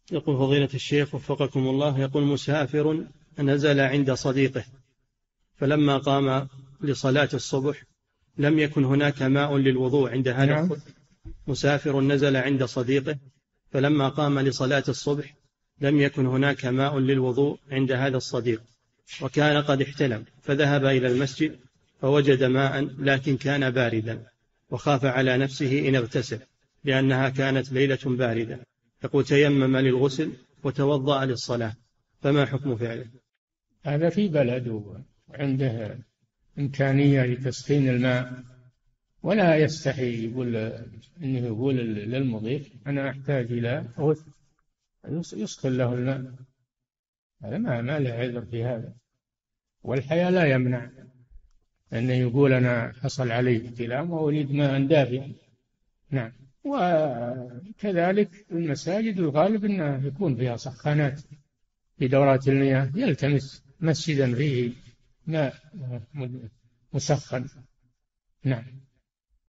يقول فضيلة الشيخ وفقكم الله، يقول مسافر نزل عند صديقه فلما قام لصلاة الصبح لم يكن هناك ماء للوضوء عند هذا مسافر نزل عند صديقه فلما قام لصلاة الصبح لم يكن هناك ماء للوضوء عند هذا الصديق، وكان قد احتلم، فذهب إلى المسجد فوجد ماء لكن كان باردا، وخاف على نفسه إن اغتسل لأنها كانت ليلة باردة. يقول تيمم للغسل وتوضأ للصلاة، فما حكم فعله؟ هذا في بلد وعنده إمكانية لتسخين الماء، ولا يستحي يقول للمضيف أنا أحتاج إلى غسل، يسخن له الماء، هذا ما له عذر في هذا. والحياة لا يمنع أنه يقول أنا حصل علي احتلام وأريد ماء دافئ. نعم. وكذلك المساجد الغالب أنه يكون فيها سخانات في دورات المياه، يلتمس مسجدا فيه ماء مسخن. نعم.